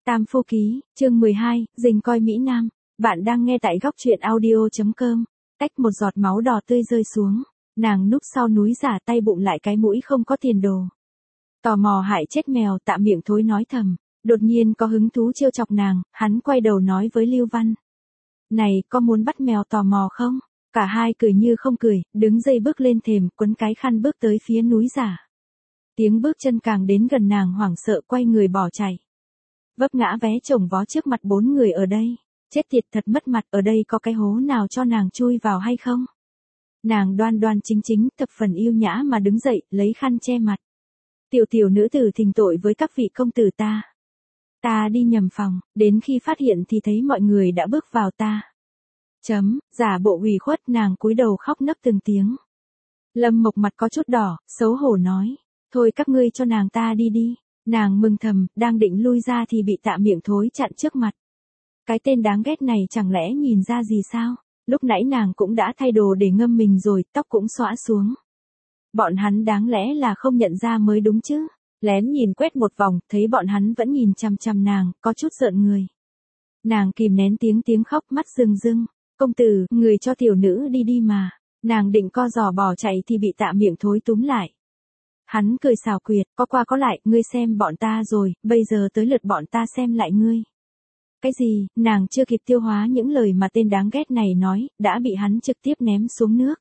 Tam Phu Ký, chương 12, Dình coi Mỹ Nam. Bạn đang nghe tại góc truyện audio.com. Tách một giọt máu đỏ tươi rơi xuống. Nàng núp sau núi giả tay bụng lại cái mũi không có tiền đồ. Tò mò hại chết mèo, Tạ Miệng Thối nói thầm. Đột nhiên có hứng thú trêu chọc nàng, hắn quay đầu nói với Lưu Văn. Này, có muốn bắt mèo tò mò không? Cả hai cười như không cười, đứng dậy bước lên thềm, quấn cái khăn bước tới phía núi giả. Tiếng bước chân càng đến gần nàng hoảng sợ quay người bỏ chạy. Vấp ngã vé chồng vó trước mặt 4 người ở đây. Chết tiệt thật mất mặt, ở đây có cái hố nào cho nàng chui vào hay không? Nàng đoan đoan chính chính, thập phần yêu nhã mà đứng dậy, lấy khăn che mặt. Tiểu nữ tử thỉnh tội với các vị công tử ta. Ta đi nhầm phòng, đến khi phát hiện thì thấy mọi người đã bước vào ta. Giả bộ ủy khuất, nàng cúi đầu khóc nấc từng tiếng. Lâm Mộc mặt có chút đỏ, xấu hổ nói. Thôi các ngươi cho nàng ta đi đi. Nàng mừng thầm, đang định lui ra thì bị Tạ Miệng Thối chặn trước mặt. Cái tên đáng ghét này chẳng lẽ nhìn ra gì sao? Lúc nãy nàng cũng đã thay đồ để ngâm mình rồi, tóc cũng xõa xuống. Bọn hắn đáng lẽ là không nhận ra mới đúng chứ. Lén nhìn quét một vòng, thấy bọn hắn vẫn nhìn chằm chằm nàng, có chút giận người. Nàng kìm nén tiếng khóc, mắt rưng rưng. Công tử, người cho tiểu nữ đi đi mà. Nàng định co giò bỏ chạy thì bị Tạ Miệng Thối túm lại. Hắn cười xảo quyệt, có qua có lại, ngươi xem bọn ta rồi, bây giờ tới lượt bọn ta xem lại ngươi. Cái gì, nàng chưa kịp tiêu hóa những lời mà tên đáng ghét này nói, đã bị hắn trực tiếp ném xuống nước.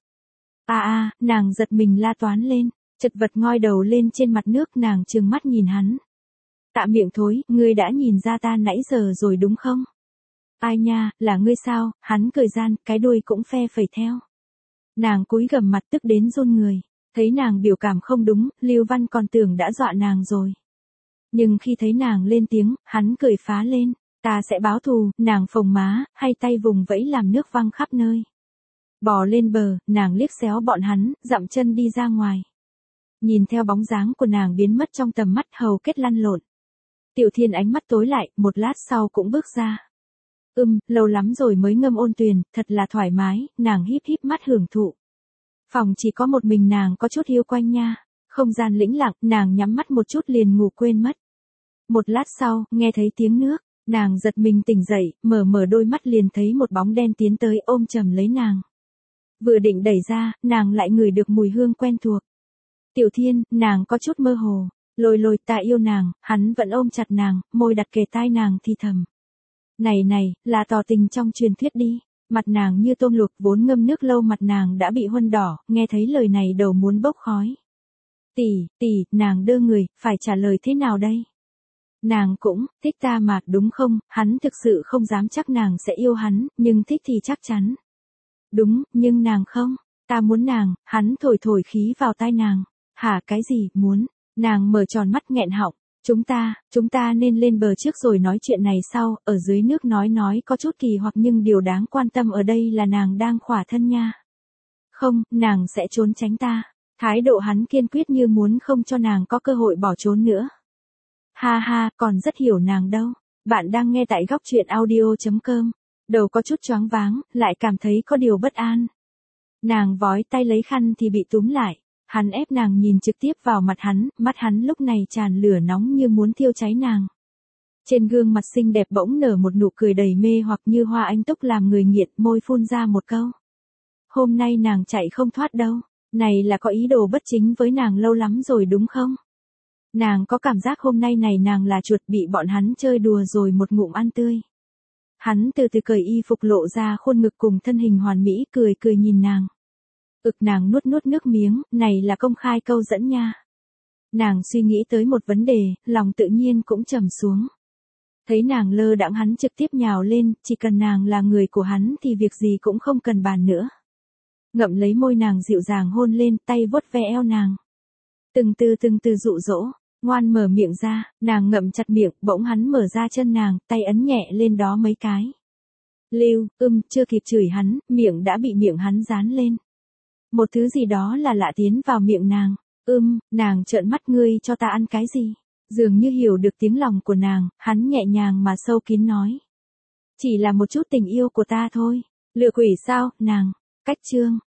Nàng giật mình la toán lên, chật vật ngoi đầu lên trên mặt nước, nàng trừng mắt nhìn hắn. Tạ Miệng Thối, ngươi đã nhìn ra ta nãy giờ rồi đúng không? Ai nha, là ngươi sao? Hắn cười gian, cái đuôi cũng phe phẩy theo. Nàng cúi gằm mặt tức đến run người. Thấy nàng biểu cảm không đúng, Lưu Văn còn tưởng đã dọa nàng rồi. Nhưng khi thấy nàng lên tiếng, hắn cười phá lên. Ta sẽ báo thù, nàng phồng má, hay tay vùng vẫy làm nước văng khắp nơi. Bò lên bờ, nàng liếc xéo bọn hắn, dậm chân đi ra ngoài. Nhìn theo bóng dáng của nàng biến mất trong tầm mắt, hầu kết lăn lộn. Tiểu Thiên ánh mắt tối lại, một lát sau cũng bước ra. Lâu lắm rồi mới ngâm ôn tuyền, thật là thoải mái, nàng híp híp mắt hưởng thụ. Phòng chỉ có một mình nàng có chút hiu quanh nha. Không gian lĩnh lặng, nàng nhắm mắt một chút liền ngủ quên mất. Một lát sau, nghe thấy tiếng nước, nàng giật mình tỉnh dậy, mở đôi mắt liền thấy một bóng đen tiến tới ôm chầm lấy nàng. Vừa định đẩy ra, nàng lại ngửi được mùi hương quen thuộc. Tiểu Thiên, nàng có chút mơ hồ. Lôi ta yêu nàng, hắn vẫn ôm chặt nàng, môi đặt kề tai nàng thì thầm. Này, là tỏ tình trong truyền thuyết đi. Mặt nàng như tôm luộc, vốn ngâm nước lâu mặt nàng đã bị huân đỏ, nghe thấy lời này đầu muốn bốc khói. Tỷ, nàng đơ người, phải trả lời thế nào đây? Nàng cũng, thích ta mà, đúng không? Hắn thực sự không dám chắc nàng sẽ yêu hắn, nhưng thích thì chắc chắn. Đúng, nhưng nàng không. Ta muốn nàng, hắn thổi khí vào tai nàng. Hả, cái gì, muốn? Nàng mở tròn mắt nghẹn họng. Chúng ta nên lên bờ trước rồi nói chuyện này sau, ở dưới nước nói có chút kỳ hoặc nhưng điều đáng quan tâm ở đây là nàng đang khỏa thân nha. Không, nàng sẽ trốn tránh ta. Thái độ hắn kiên quyết như muốn không cho nàng có cơ hội bỏ trốn nữa. Ha, còn rất hiểu nàng đâu. Bạn đang nghe tại góc truyện audio.com. Đầu có chút choáng váng, lại cảm thấy có điều bất an. Nàng vói tay lấy khăn thì bị túm lại. Hắn ép nàng nhìn trực tiếp vào mặt hắn lúc này tràn lửa nóng như muốn thiêu cháy nàng. Trên gương mặt xinh đẹp bỗng nở một nụ cười đầy mê hoặc như hoa anh túc làm người nghiện, môi phun ra một câu. Hôm nay nàng chạy không thoát đâu, này là có ý đồ bất chính với nàng lâu lắm rồi đúng không? Nàng có cảm giác hôm nay này nàng là chuột bị bọn hắn chơi đùa rồi một ngụm ăn tươi. Hắn từ từ cởi y phục lộ ra khuôn ngực cùng thân hình hoàn mỹ, cười nhìn nàng. Nàng nuốt nước miếng, này là công khai câu dẫn nha. Nàng suy nghĩ tới một vấn đề, lòng tự nhiên cũng trầm xuống. Thấy nàng lơ đãng hắn trực tiếp nhào lên, chỉ cần nàng là người của hắn thì việc gì cũng không cần bàn nữa. Ngậm lấy môi nàng dịu dàng hôn lên, tay vuốt ve eo nàng. Từng từ dụ dỗ, ngoan mở miệng ra, nàng ngậm chặt miệng, bỗng hắn mở ra chân nàng, tay ấn nhẹ lên đó mấy cái. Chưa kịp chửi hắn, miệng đã bị miệng hắn dán lên. Một thứ gì đó là lạ tiến vào miệng nàng. Nàng trợn mắt, ngươi cho ta ăn cái gì? Dường như hiểu được tiếng lòng của nàng, hắn nhẹ nhàng mà sâu kín nói. Chỉ là một chút tình yêu của ta thôi. Lừa quỷ sao, nàng? Cách chương.